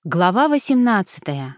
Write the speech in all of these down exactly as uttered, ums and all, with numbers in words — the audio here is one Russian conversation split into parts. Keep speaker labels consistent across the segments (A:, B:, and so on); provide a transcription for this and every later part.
A: Глава восемнадцатая.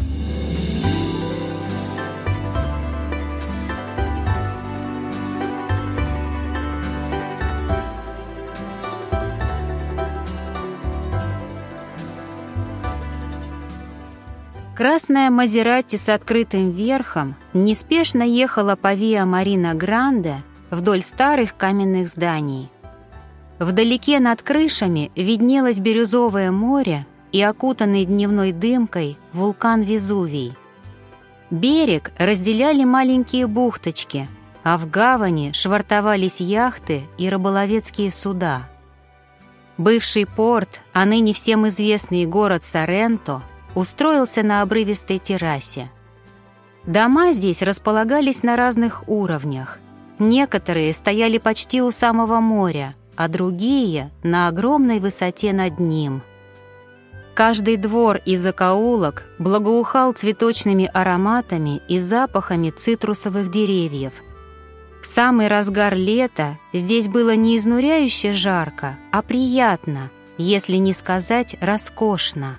A: Красная Мазератти с открытым верхом неспешно ехала по Виа Марина Гранде вдоль старых каменных зданий. Вдалеке над крышами виднелось бирюзовое море и окутанный дневной дымкой вулкан Везувий. Берег разделяли маленькие бухточки, а в гавани швартовались яхты и рыболовецкие суда. Бывший порт, а ныне всем известный город Соренто, устроился на обрывистой террасе. Дома здесь располагались на разных уровнях. Некоторые стояли почти у самого моря, а другие — на огромной высоте над ним. Каждый двор и закоулок благоухал цветочными ароматами и запахами цитрусовых деревьев. В самый разгар лета здесь было не изнуряюще жарко, а приятно, если не сказать роскошно.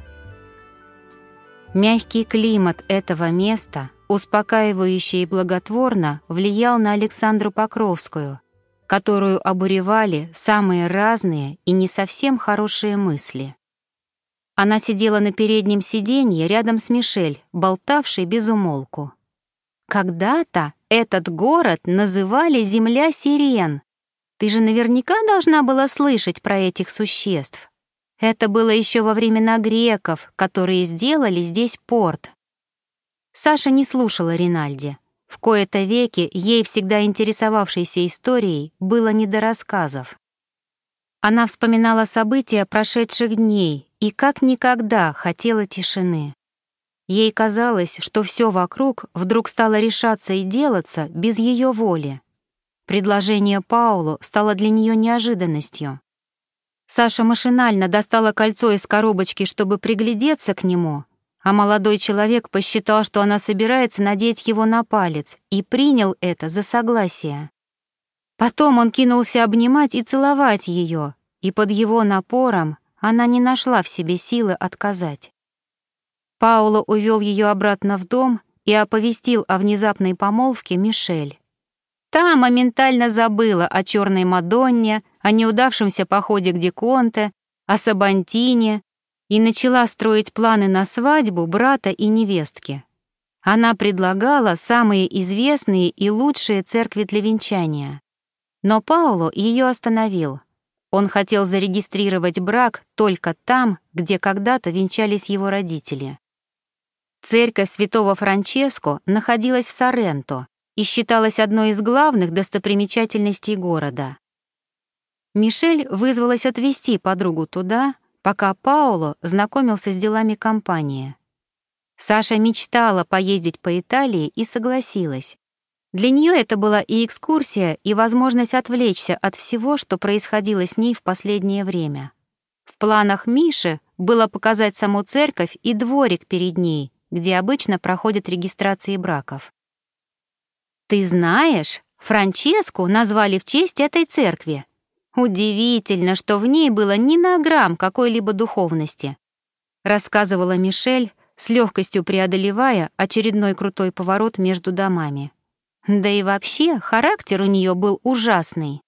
A: Мягкий климат этого места, успокаивающе и благотворно, влиял на Александру Покровскую, которую обуревали самые разные и не совсем хорошие мысли. Она сидела на переднем сиденье рядом с Мишель, болтавшей без умолку. «Когда-то этот город называли «Земля сирен». Ты же наверняка должна была слышать про этих существ. Это было еще во времена греков, которые сделали здесь порт». Саша не слушала Ринальди. В кои-то веки ей, всегда интересовавшейся историей, было не до рассказов. Она вспоминала события прошедших дней и как никогда хотела тишины. Ей казалось, что все вокруг вдруг стало решаться и делаться без ее воли. Предложение Паулу стало для нее неожиданностью. Саша машинально достала кольцо из коробочки, чтобы приглядеться к нему, а молодой человек посчитал, что она собирается надеть его на палец, и принял это за согласие. Потом он кинулся обнимать и целовать ее, и под его напором она не нашла в себе силы отказать. Пауло увел ее обратно в дом и оповестил о внезапной помолвке Мишель. Та моментально забыла о черной Мадонне, о неудавшемся походе к Диконте, о Сабантине и начала строить планы на свадьбу брата и невестки. Она предлагала самые известные и лучшие церкви для венчания. Но Пауло ее остановил. Он хотел зарегистрировать брак только там, где когда-то венчались его родители. Церковь святого Франческо находилась в Соренто и считалась одной из главных достопримечательностей города. Мишель вызвалась отвезти подругу туда, пока Пауло знакомился с делами компании. Саша мечтала поездить по Италии и согласилась. Для нее это была и экскурсия, и возможность отвлечься от всего, что происходило с ней в последнее время. В планах Миши было показать саму церковь и дворик перед ней, где обычно проходят регистрации браков. «Ты знаешь, Франческу назвали в честь этой церкви. Удивительно, что в ней было ни на грамм какой-либо духовности», рассказывала Мишель, с легкостью преодолевая очередной крутой поворот между домами. Да и вообще, характер у нее был ужасный.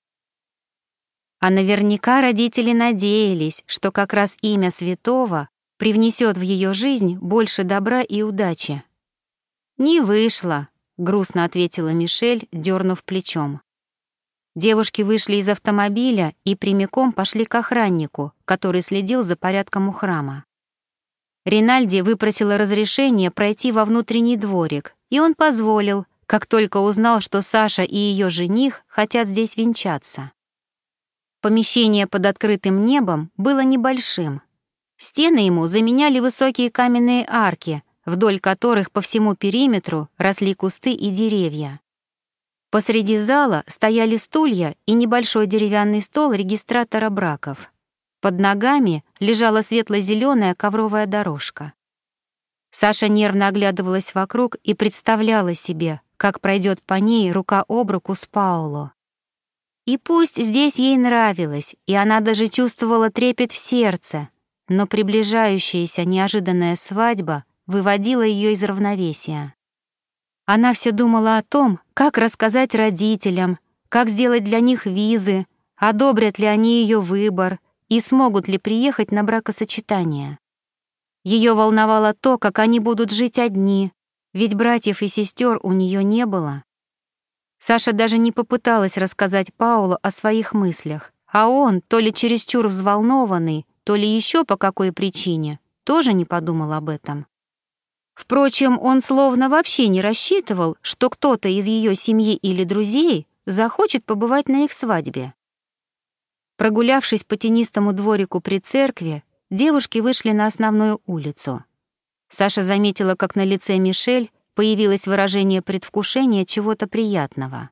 A: А наверняка родители надеялись, что как раз имя святого привнесет в ее жизнь больше добра и удачи. «Не вышло», — грустно ответила Мишель, дернув плечом. Девушки вышли из автомобиля и прямиком пошли к охраннику, который следил за порядком у храма. Ринальди выпросила разрешение пройти во внутренний дворик, и он позволил, как только узнал, что Саша и ее жених хотят здесь венчаться. Помещение под открытым небом было небольшим. Стены ему заменяли высокие каменные арки, вдоль которых по всему периметру росли кусты и деревья. Посреди зала стояли стулья и небольшой деревянный стол регистратора браков. Под ногами лежала светло-зеленая ковровая дорожка. Саша нервно оглядывалась вокруг и представляла себе, как пройдет по ней рука об руку с Пауло. И пусть здесь ей нравилось, и она даже чувствовала трепет в сердце, но приближающаяся неожиданная свадьба выводила ее из равновесия. Она все думала о том, как рассказать родителям, как сделать для них визы, одобрят ли они ее выбор и смогут ли приехать на бракосочетание. Ее волновало то, как они будут жить одни, ведь братьев и сестер у нее не было. Саша даже не попыталась рассказать Паулу о своих мыслях, а он, то ли чересчур взволнованный, то ли еще по какой причине, тоже не подумал об этом. Впрочем, он словно вообще не рассчитывал, что кто-то из ее семьи или друзей захочет побывать на их свадьбе. Прогулявшись по тенистому дворику при церкви, девушки вышли на основную улицу. Саша заметила, как на лице Мишель появилось выражение предвкушения чего-то приятного.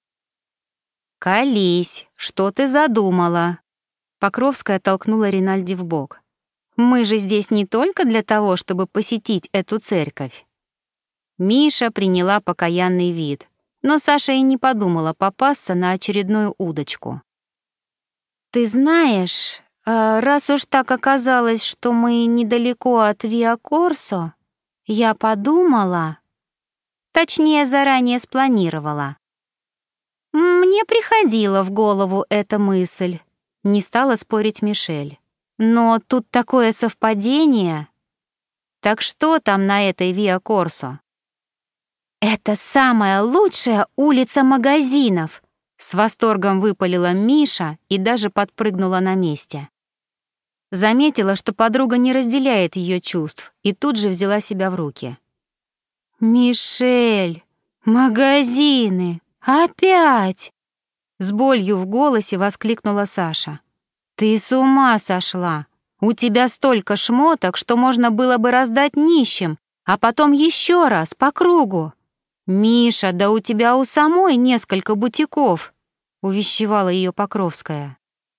A: «Колись, что ты задумала?» Покровская толкнула Ринальди в бок. «Мы же здесь не только для того, чтобы посетить эту церковь». Миша приняла покаянный вид, но Саша и не подумала попасться на очередную удочку. «Ты знаешь, раз уж так оказалось, что мы недалеко от Виа Корсо, я подумала, точнее, заранее спланировала. Мне приходила в голову эта мысль», — не стала спорить Мишель. «Но тут такое совпадение. Так что там на этой Виа Корсо?» «Это самая лучшая улица магазинов», — с восторгом выпалила Миша и даже подпрыгнула на месте. Заметила, что подруга не разделяет ее чувств, и тут же взяла себя в руки. «Мишель, магазины, опять!» С болью в голосе воскликнула Саша. «Ты с ума сошла! У тебя столько шмоток, что можно было бы раздать нищим, а потом еще раз, по кругу. Миша, да у тебя у самой несколько бутиков!» — увещевала ее Покровская.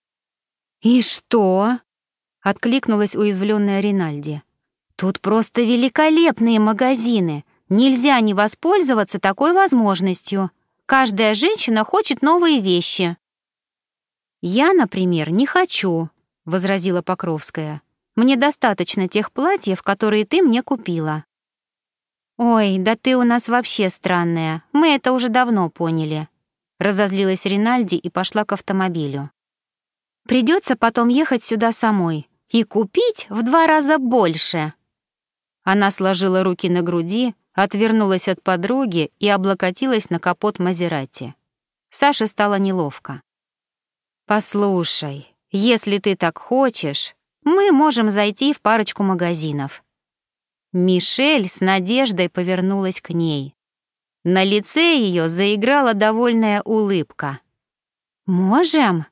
A: «И что?» — откликнулась уязвленная Ринальди. «Тут просто великолепные магазины. Нельзя не воспользоваться такой возможностью. Каждая женщина хочет новые вещи». «Я, например, не хочу», — возразила Покровская. «Мне достаточно тех платьев, которые ты мне купила». «Ой, да ты у нас вообще странная, мы это уже давно поняли», — разозлилась Ринальди и пошла к автомобилю. «Придется потом ехать сюда самой и купить в два раза больше». Она сложила руки на груди, отвернулась от подруги и облокотилась на капот Мазерати. Саше стало неловко. «Послушай, если ты так хочешь, мы можем зайти в парочку магазинов». Мишель с надеждой повернулась к ней. На лице ее заиграла довольная улыбка. «Можем?»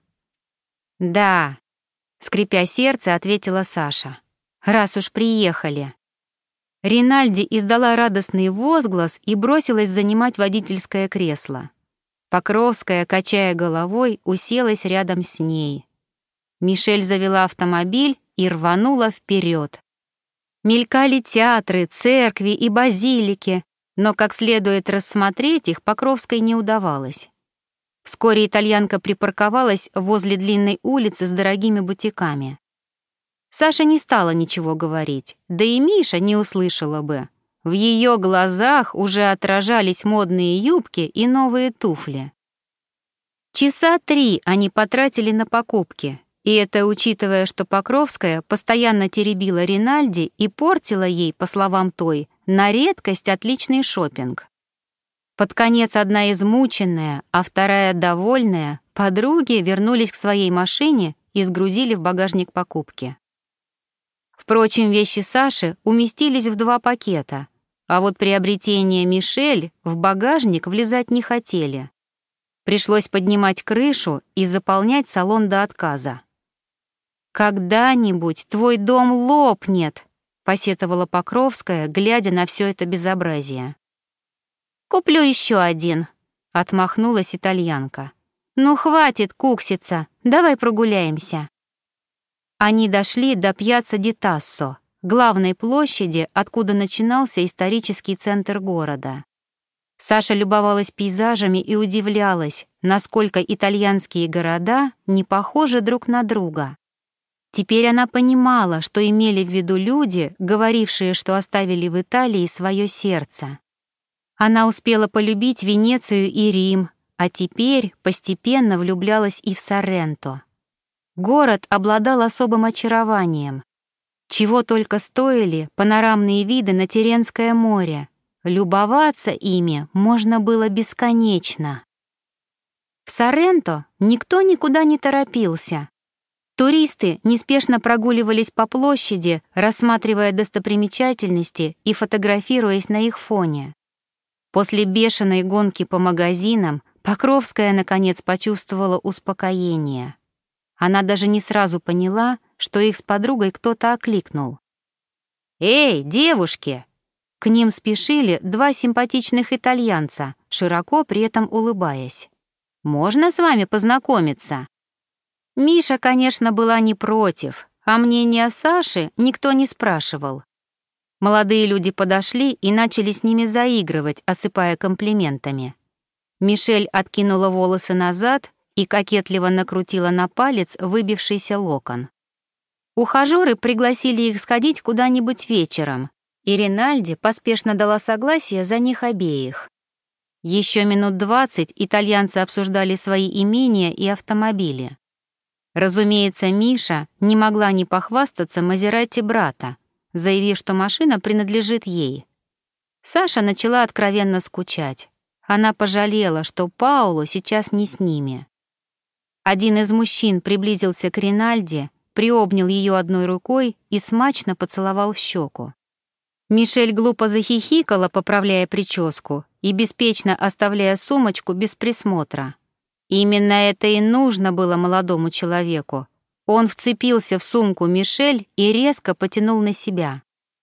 A: «Да», — скрипя сердце, ответила Саша. «Раз уж приехали». Ринальди издала радостный возглас и бросилась занимать водительское кресло. Покровская, качая головой, уселась рядом с ней. Мишель завела автомобиль и рванула вперед. Мелькали театры, церкви и базилики, но как следует рассмотреть их Покровской не удавалось. Вскоре итальянка припарковалась возле длинной улицы с дорогими бутиками. Саша не стала ничего говорить, да и Миша не услышала бы. В ее глазах уже отражались модные юбки и новые туфли. Часа три они потратили на покупки, и это учитывая, что Покровская постоянно теребила Ринальди и портила ей, по словам той, на редкость отличный шопинг. Под конец одна измученная, а вторая довольная, подруги вернулись к своей машине и сгрузили в багажник покупки. Впрочем, вещи Саши уместились в два пакета, а вот приобретения Мишель в багажник влезать не хотели. Пришлось поднимать крышу и заполнять салон до отказа. «Когда-нибудь твой дом лопнет», — посетовала Покровская, глядя на все это безобразие. «Куплю еще один», — отмахнулась итальянка. «Ну хватит кукситься, давай прогуляемся». Они дошли до Пьяцца ди Тассо, главной площади, откуда начинался исторический центр города. Саша любовалась пейзажами и удивлялась, насколько итальянские города не похожи друг на друга. Теперь она понимала, что имели в виду люди, говорившие, что оставили в Италии свое сердце. Она успела полюбить Венецию и Рим, а теперь постепенно влюблялась и в Сорренто. Город обладал особым очарованием. Чего только стоили панорамные виды на Тиренское море. Любоваться ими можно было бесконечно. В Сорренто никто никуда не торопился. Туристы неспешно прогуливались по площади, рассматривая достопримечательности и фотографируясь на их фоне. После бешеной гонки по магазинам Покровская, наконец, почувствовала успокоение. Она даже не сразу поняла, что их с подругой кто-то окликнул. «Эй, девушки!» К ним спешили два симпатичных итальянца, широко при этом улыбаясь. «Можно с вами познакомиться?» Миша, конечно, была не против, а мнение Саши никто не спрашивал. Молодые люди подошли и начали с ними заигрывать, осыпая комплиментами. Мишель откинула волосы назад и кокетливо накрутила на палец выбившийся локон. Ухажёры пригласили их сходить куда-нибудь вечером, и Ринальди поспешно дала согласие за них обеих. Еще минут двадцать итальянцы обсуждали свои имения и автомобили. Разумеется, Миша не могла не похвастаться Мазератти брата, заявив, что машина принадлежит ей. Саша начала откровенно скучать. Она пожалела, что Пауло сейчас не с ними. Один из мужчин приблизился к Ринальди, приобнял ее одной рукой и смачно поцеловал в щеку. Мишель глупо захихикала, поправляя прическу и беспечно оставляя сумочку без присмотра. Именно это и нужно было молодому человеку. Он вцепился в сумку Мишель и резко потянул на себя.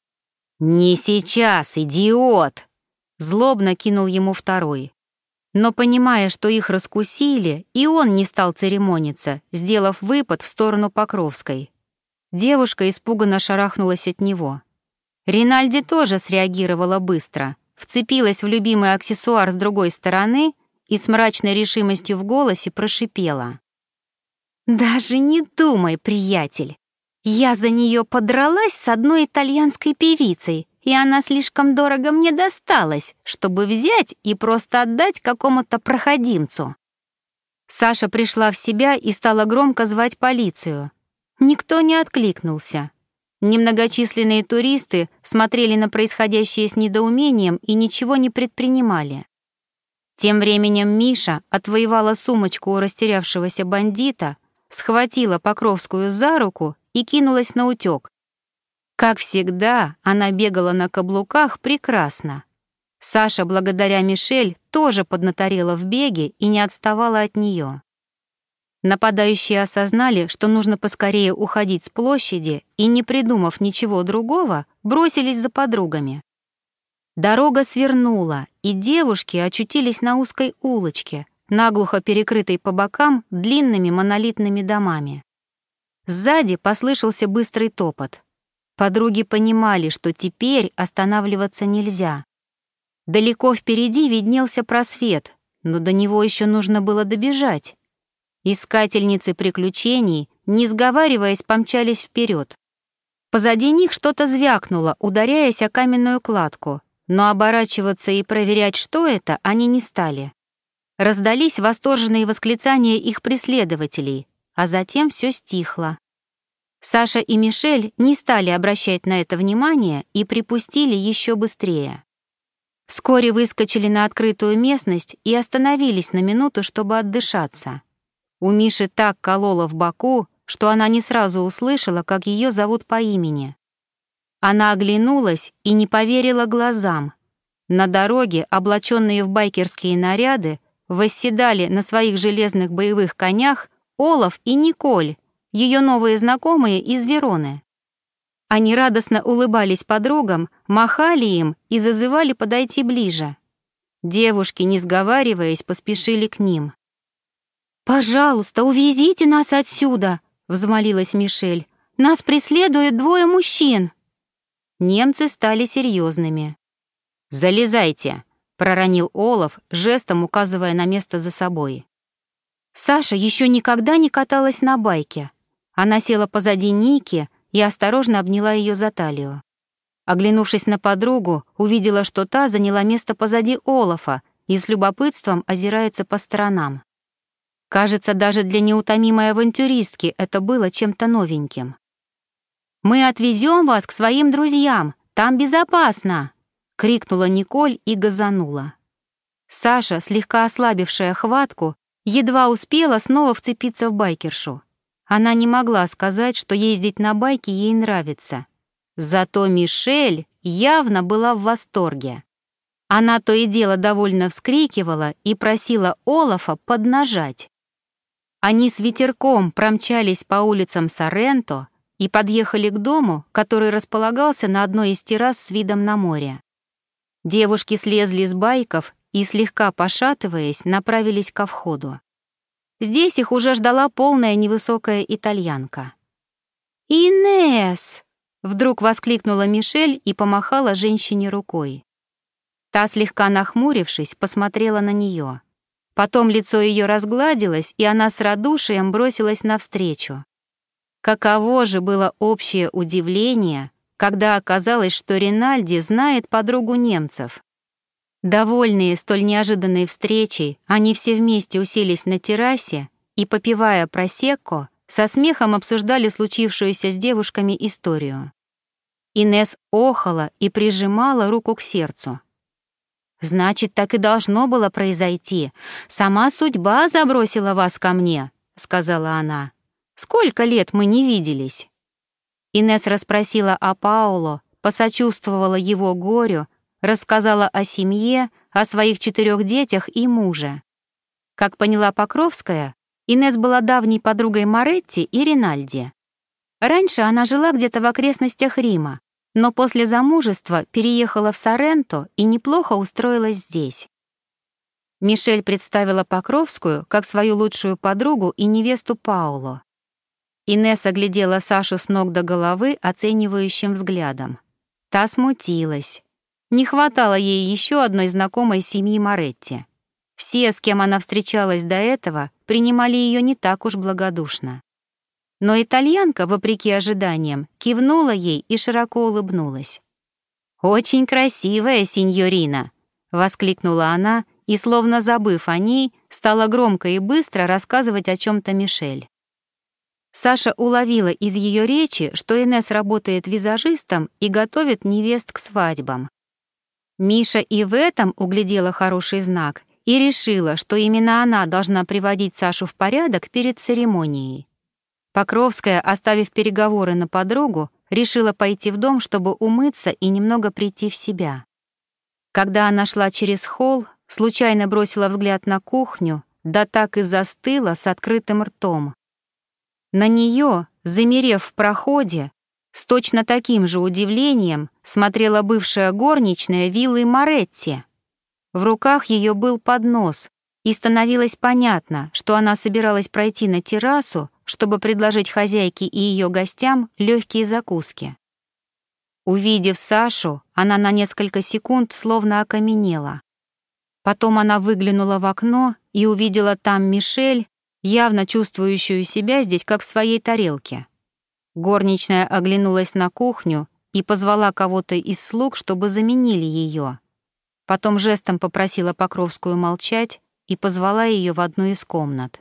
A: «Не сейчас, идиот!» — злобно кинул ему второй. Но, понимая, что их раскусили, и он не стал церемониться, сделав выпад в сторону Покровской. Девушка испуганно шарахнулась от него. Ринальди тоже среагировала быстро, вцепилась в любимый аксессуар с другой стороны и с мрачной решимостью в голосе прошипела. «Даже не думай, приятель. Я за нее подралась с одной итальянской певицей, и она слишком дорого мне досталась, чтобы взять и просто отдать какому-то проходимцу». Саша пришла в себя и стала громко звать полицию. Никто не откликнулся. Немногочисленные туристы смотрели на происходящее с недоумением и ничего не предпринимали. Тем временем Миша отвоевала сумочку у растерявшегося бандита, схватила Покровскую за руку и кинулась на утёк. Как всегда, она бегала на каблуках прекрасно. Саша, благодаря Мишель, тоже поднаторела в беге и не отставала от нее. Нападающие осознали, что нужно поскорее уходить с площади и, не придумав ничего другого, бросились за подругами. Дорога свернула, и девушки очутились на узкой улочке, наглухо перекрытой по бокам длинными монолитными домами. Сзади послышался быстрый топот. Подруги понимали, что теперь останавливаться нельзя. Далеко впереди виднелся просвет, но до него еще нужно было добежать. Искательницы приключений, не сговариваясь, помчались вперед. Позади них что-то звякнуло, ударяясь о каменную кладку, но оборачиваться и проверять, что это, они не стали. Раздались восторженные восклицания их преследователей, а затем все стихло. Саша и Мишель не стали обращать на это внимание и припустили еще быстрее. Вскоре выскочили на открытую местность и остановились на минуту, чтобы отдышаться. У Миши так кололо в боку, что она не сразу услышала, как ее зовут по имени. Она оглянулась и не поверила глазам. На дороге, облаченные в байкерские наряды, восседали на своих железных боевых конях Олаф и Николь, ее новые знакомые из Вероны. Они радостно улыбались подругам, махали им и зазывали подойти ближе. Девушки, не сговариваясь, поспешили к ним. «Пожалуйста, увезите нас отсюда!» — взмолилась Мишель. «Нас преследуют двое мужчин!» Немцы стали серьезными. «Залезайте!» — проронил Олаф, жестом указывая на место за собой. Саша еще никогда не каталась на байке. Она села позади Ники и осторожно обняла ее за талию. Оглянувшись на подругу, увидела, что та заняла место позади Олафа и с любопытством озирается по сторонам. Кажется, даже для неутомимой авантюристки это было чем-то новеньким. «Мы отвезем вас к своим друзьям, там безопасно!» — крикнула Николь и газанула. Саша, слегка ослабившая хватку, едва успела снова вцепиться в байкершу. Она не могла сказать, что ездить на байке ей нравится. Зато Мишель явно была в восторге. Она то и дело довольно вскрикивала и просила Олафа поднажать. Они с ветерком промчались по улицам Соренто и подъехали к дому, который располагался на одной из террас с видом на море. Девушки слезли с байков и, слегка пошатываясь, направились ко входу. Здесь их уже ждала полная невысокая итальянка. «Инесс!» — вдруг воскликнула Мишель и помахала женщине рукой. Та, слегка нахмурившись, посмотрела на нее. Потом лицо ее разгладилось, и она с радушием бросилась навстречу. Каково же было общее удивление, когда оказалось, что Ринальди знает подругу немцев. Довольные столь неожиданной встречей, они все вместе уселись на террасе и, попивая просекко, со смехом обсуждали случившуюся с девушками историю. Инесс охала и прижимала руку к сердцу. «Значит, так и должно было произойти. Сама судьба забросила вас ко мне», — сказала она. «Сколько лет мы не виделись?» Инесс расспросила о Паоло, посочувствовала его горю, рассказала о семье, о своих четырех детях и муже. Как поняла Покровская, Инесс была давней подругой Моретти и Ринальди. Раньше она жила где-то в окрестностях Рима, но после замужества переехала в Соренто и неплохо устроилась здесь. Мишель представила Покровскую как свою лучшую подругу и невесту Паоло. Инесс оглядела Сашу с ног до головы оценивающим взглядом. Та смутилась. Не хватало ей еще одной знакомой семьи Моретти. Все, с кем она встречалась до этого, принимали ее не так уж благодушно. Но итальянка, вопреки ожиданиям, кивнула ей и широко улыбнулась. «Очень красивая синьорина!» — воскликнула она и, словно забыв о ней, стала громко и быстро рассказывать о чем-то Мишель. Саша уловила из ее речи, что Инесс работает визажистом и готовит невест к свадьбам. Миша и в этом углядела хороший знак и решила, что именно она должна приводить Сашу в порядок перед церемонией. Покровская, оставив переговоры на подругу, решила пойти в дом, чтобы умыться и немного прийти в себя. Когда она шла через холл, случайно бросила взгляд на кухню, да так и застыла с открытым ртом. На нее, замерев в проходе, с точно таким же удивлением смотрела бывшая горничная виллы Моретти. В руках ее был поднос, и становилось понятно, что она собиралась пройти на террасу, чтобы предложить хозяйке и ее гостям легкие закуски. Увидев Сашу, она на несколько секунд словно окаменела. Потом она выглянула в окно и увидела там Мишель, явно чувствующую себя здесь как в своей тарелке. Горничная оглянулась на кухню и позвала кого-то из слуг, чтобы заменили ее. Потом жестом попросила Покровскую молчать и позвала ее в одну из комнат.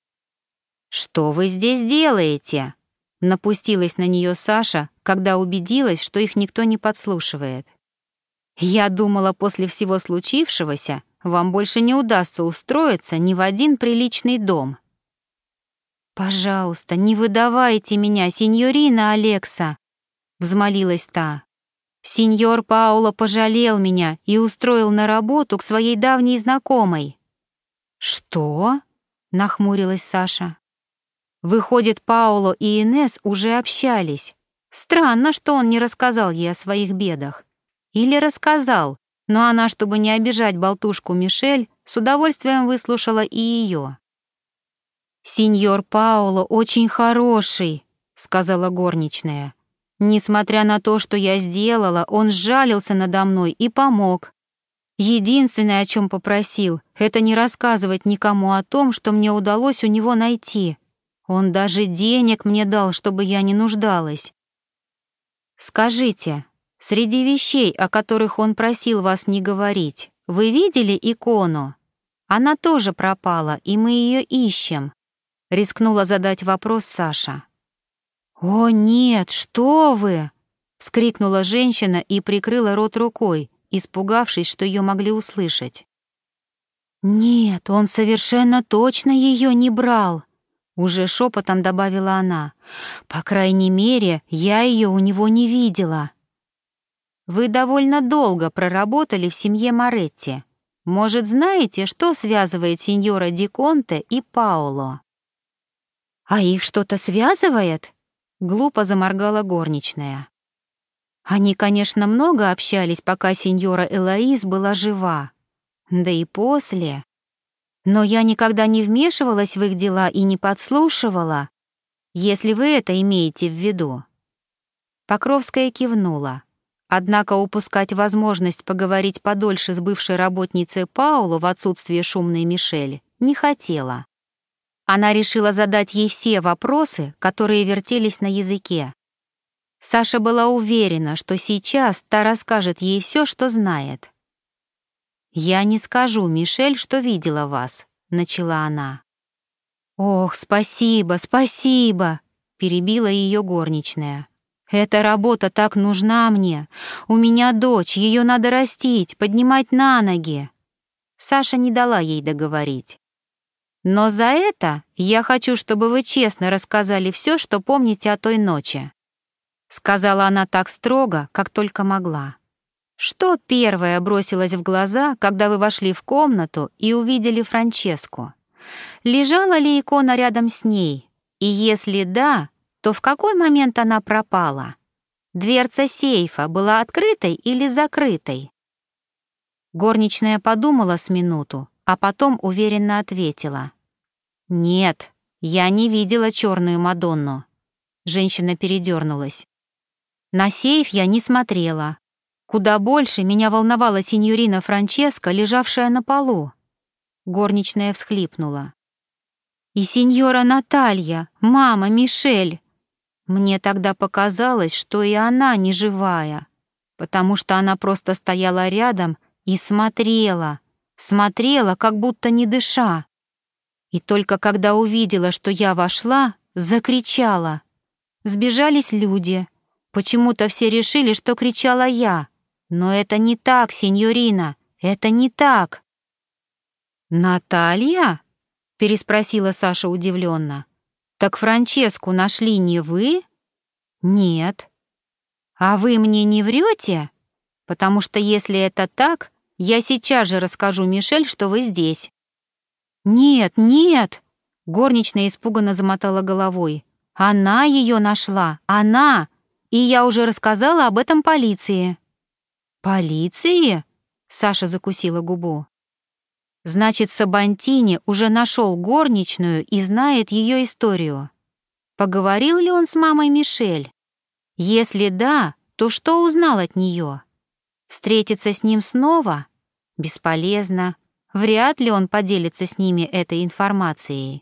A: «Что вы здесь делаете?» — напустилась на нее Саша, когда убедилась, что их никто не подслушивает. «Я думала, после всего случившегося вам больше не удастся устроиться ни в один приличный дом». «Пожалуйста, не выдавайте меня, синьорина Алекса», — взмолилась та. «Синьор Паоло пожалел меня и устроил на работу к своей давней знакомой». «Что?» — нахмурилась Саша. Выходит, Паоло и Инесс уже общались. Странно, что он не рассказал ей о своих бедах. Или рассказал, но она, чтобы не обижать болтушку Мишель, с удовольствием выслушала и ее. «Синьор Паоло очень хороший», — сказала горничная. «Несмотря на то, что я сделала, он сжалился надо мной и помог. Единственное, о чем попросил, это не рассказывать никому о том, что мне удалось у него найти. Он даже денег мне дал, чтобы я не нуждалась. Скажите, среди вещей, о которых он просил вас не говорить, вы видели икону? Она тоже пропала, и мы ее ищем. Рискнула задать вопрос Саша. «О, нет, что вы!» — вскрикнула женщина и прикрыла рот рукой, испугавшись, что ее могли услышать. «Нет, он совершенно точно ее не брал», — уже шепотом добавила она. «По крайней мере, я ее у него не видела». «Вы довольно долго проработали в семье Моретти. Может, знаете, что связывает сеньора Ди Конте и Паоло?» «А их что-то связывает?» — глупо заморгала горничная. Они, конечно, много общались, пока сеньора Элоиз была жива. Да и после. Но я никогда не вмешивалась в их дела и не подслушивала, если вы это имеете в виду. Покровская кивнула. Однако упускать возможность поговорить подольше с бывшей работницей Пауло в отсутствие шумной Мишель не хотела. Она решила задать ей все вопросы, которые вертелись на языке. Саша была уверена, что сейчас та расскажет ей все, что знает. «Я не скажу, Мишель, что видела вас», — начала она. «Ох, спасибо, спасибо», — перебила ее горничная. «Эта работа так нужна мне. У меня дочь, ее надо растить, поднимать на ноги». Саша не дала ей договорить. «Но за это я хочу, чтобы вы честно рассказали все, что помните о той ночи», — сказала она так строго, как только могла. «Что первое бросилось в глаза, когда вы вошли в комнату и увидели Франческу? Лежала ли икона рядом с ней? И если да, то в какой момент она пропала? Дверца сейфа была открытой или закрытой?» Горничная подумала с минуту, а потом уверенно ответила. «Нет, я не видела черную Мадонну». Женщина передернулась. «На сейф я не смотрела. Куда больше меня волновала синьорина Франческа, лежавшая на полу». Горничная всхлипнула. «И сеньора Наталья, мама Мишель. Мне тогда показалось, что и она не живая, потому что она просто стояла рядом и смотрела, смотрела, как будто не дыша. И только когда увидела, что я вошла, закричала. Сбежались люди. Почему-то все решили, что кричала я. Но это не так, сеньорина, это не так». «Наталья?» — переспросила Саша удивленно. «Так Франческу нашли не вы?» «Нет». «А вы мне не врете? Потому что если это так, я сейчас же расскажу Мишель, что вы здесь». «Нет, нет!» — горничная испуганно замотала головой. «Она ее нашла, она! И я уже рассказала об этом полиции». «Полиции?» — Саша закусила губу. «Значит, Сабантини уже нашел горничную и знает ее историю. Поговорил ли он с мамой Мишель? Если да, то что узнал от нее? Встретиться с ним снова? Бесполезно. Вряд ли он поделится с ними этой информацией».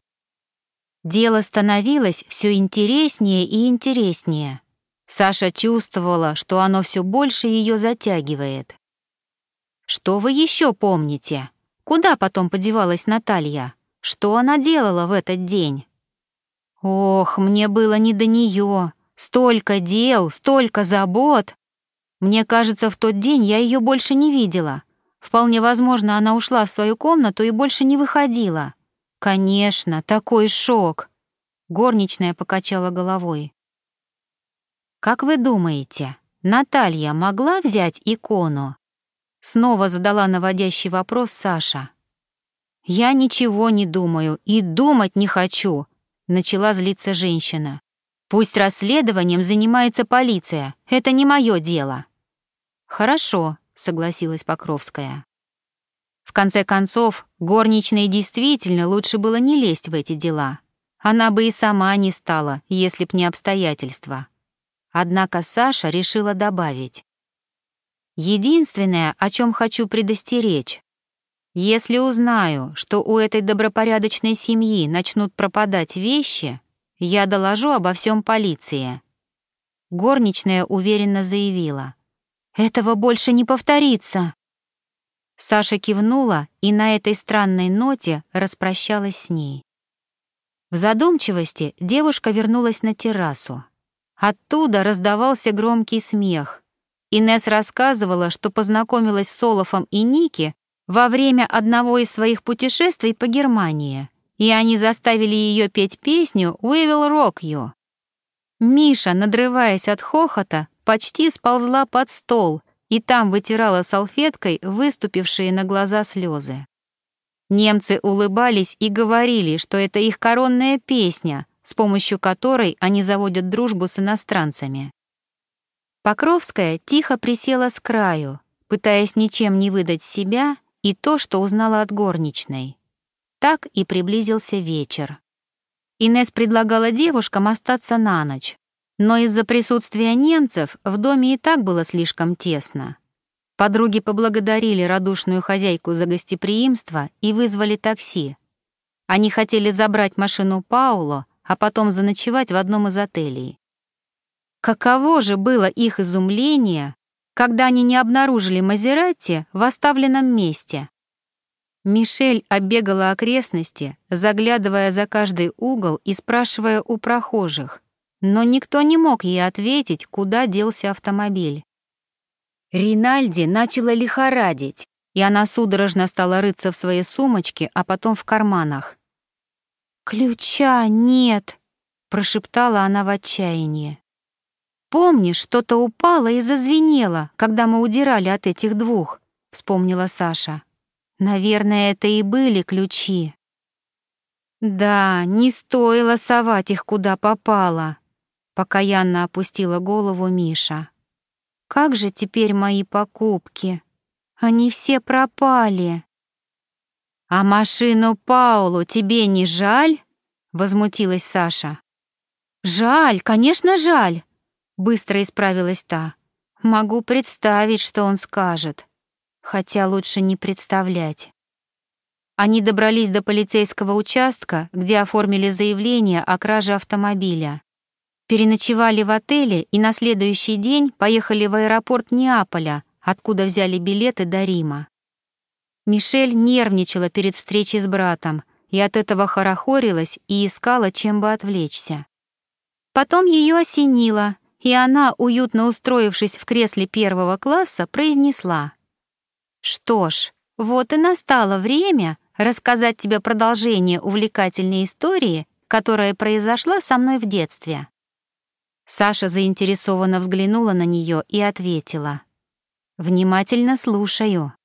A: Дело становилось все интереснее и интереснее. Саша чувствовала, что оно все больше ее затягивает. «Что вы еще помните? Куда потом подевалась Наталья? Что она делала в этот день?» «Ох, мне было не до нее. Столько дел, столько забот. Мне кажется, в тот день я ее больше не видела. Вполне возможно, она ушла в свою комнату и больше не выходила. Конечно, такой шок!» Горничная покачала головой. «Как вы думаете, Наталья могла взять икону?» Снова задала наводящий вопрос Саша. «Я ничего не думаю и думать не хочу», — начала злиться женщина. «Пусть расследованием занимается полиция, это не мое дело». «Хорошо», — согласилась Покровская. В конце концов, горничной действительно лучше было не лезть в эти дела. Она бы и сама не стала, если б не обстоятельства. Однако Саша решила добавить. «Единственное, о чем хочу предостеречь. Если узнаю, что у этой добропорядочной семьи начнут пропадать вещи, Я доложу обо всем полиции». Горничная уверенно заявила: «Этого больше не повторится». Саша кивнула и на этой странной ноте распрощалась с ней. В задумчивости девушка вернулась на террасу. Оттуда раздавался громкий смех. Инесс рассказывала, что познакомилась с Олафом и Ники во время одного из своих путешествий по Германии, и они заставили ее петь песню «We will rock you». Миша, надрываясь от хохота, почти сползла под стол и там вытирала салфеткой выступившие на глаза слезы. Немцы улыбались и говорили, что это их коронная песня, с помощью которой они заводят дружбу с иностранцами. Покровская тихо присела с краю, пытаясь ничем не выдать себя и то, что узнала от горничной. Так и приблизился вечер. Инесс предлагала девушкам остаться на ночь, но из-за присутствия немцев в доме и так было слишком тесно. Подруги поблагодарили радушную хозяйку за гостеприимство и вызвали такси. Они хотели забрать машину Пауло, а потом заночевать в одном из отелей. Каково же было их изумление, когда они не обнаружили Мазератти в оставленном месте. Мишель оббегала окрестности, заглядывая за каждый угол и спрашивая у прохожих, но никто не мог ей ответить, куда делся автомобиль. Ринальди начала лихорадить, и она судорожно стала рыться в своей сумочке, а потом в карманах. «Ключа нет», — прошептала она в отчаянии. «Помнишь, что-то упало и зазвенело, когда мы удирали от этих двух?» — вспомнила Саша. «Наверное, это и были ключи». «Да, не стоило совать их куда попало», — покаянно опустила голову Миша. «Как же теперь мои покупки? Они все пропали». «А машину Паулу тебе не жаль?» — возмутилась Саша. «Жаль, конечно, жаль», — быстро исправилась та. «Могу представить, что он скажет. Хотя лучше не представлять». Они добрались до полицейского участка, где оформили заявление о краже автомобиля. Переночевали в отеле и на следующий день поехали в аэропорт Неаполя, откуда взяли билеты до Рима. Мишель нервничала перед встречей с братом и от этого хорохорилась и искала, чем бы отвлечься. Потом ее осенило, и она, уютно устроившись в кресле первого класса, произнесла: «Что ж, вот и настало время рассказать тебе продолжение увлекательной истории, которая произошла со мной в детстве». Саша заинтересованно взглянула на нее и ответила: «Внимательно слушаю».